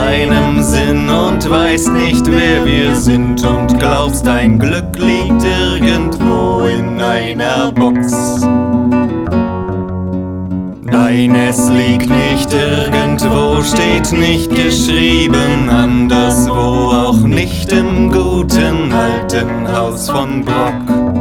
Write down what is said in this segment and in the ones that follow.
keinem Sinn und weißt nicht, wer wir sind und glaubst, dein Glück liegt irgendwo in einer Box. Nein, es liegt nicht irgendwo, steht nicht geschrieben, anderswo, auch nicht im guten alten Haus von Brock.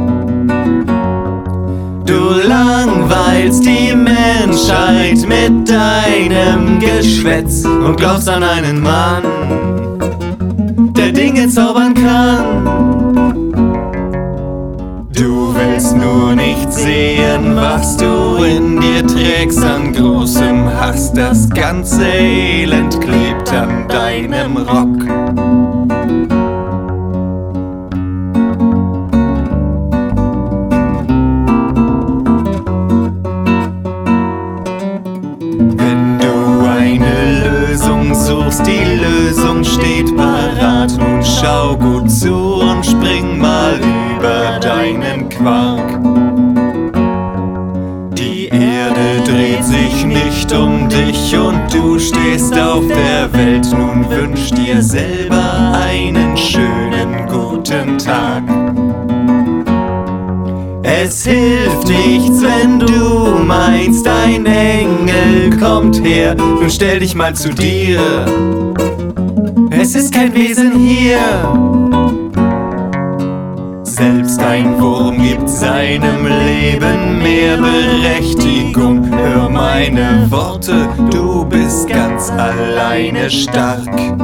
Du langweilst die Menschheit mit deinem Geschwätz und glaubst an einen Mann, der Dinge zaubern kann. Du willst nur nicht sehen, was du in dir trägst an großem Hass. Das ganze Elend klebt an deinem Rock. Wenn du eine Lösung suchst, die Lösung steht parat. Nun schau gut zu und spring mal über deinen Quark. Die Erde dreht sich nicht um dich und du stehst auf der Welt. Nun wünsch dir selber einen schönen guten Tag. Es hilft nichts, wenn du meinst, ein Engel kommt her. Nun stell dich mal zu dir, es ist kein Wesen hier. Selbst ein Wurm gibt seinem Leben mehr Berechtigung. Hör meine Worte, du bist ganz alleine stark.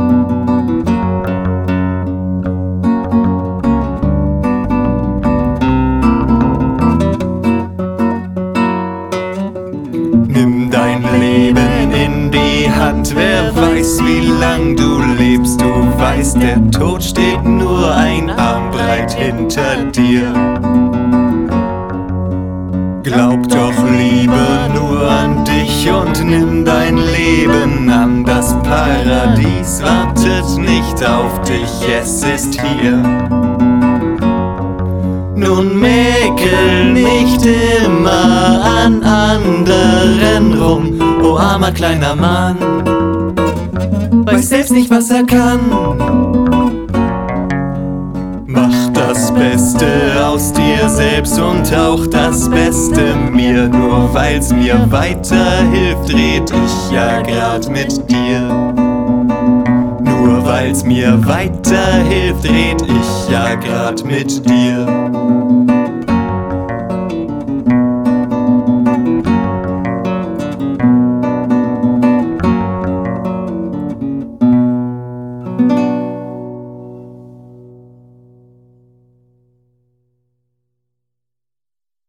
Nimm dein Leben in die Hand, wer weiß, wie lang du lebst. Du weißt, der Tod steht nur ein Armbreit hinter dir. Glaub doch lieber nur an dich und nimm dein Leben an. Das Paradies wartet nicht auf dich, es ist hier. Nun mäkel nicht immer an anderen rum, o armer kleiner Mann, weiß selbst nicht, was er kann. Mach das Beste aus dir selbst und auch das Beste mir. Nur weil's mir weiterhilft, red ich ja grad mit dir. Nur weil's mir weiterhilft, red ich ja grad mit dir.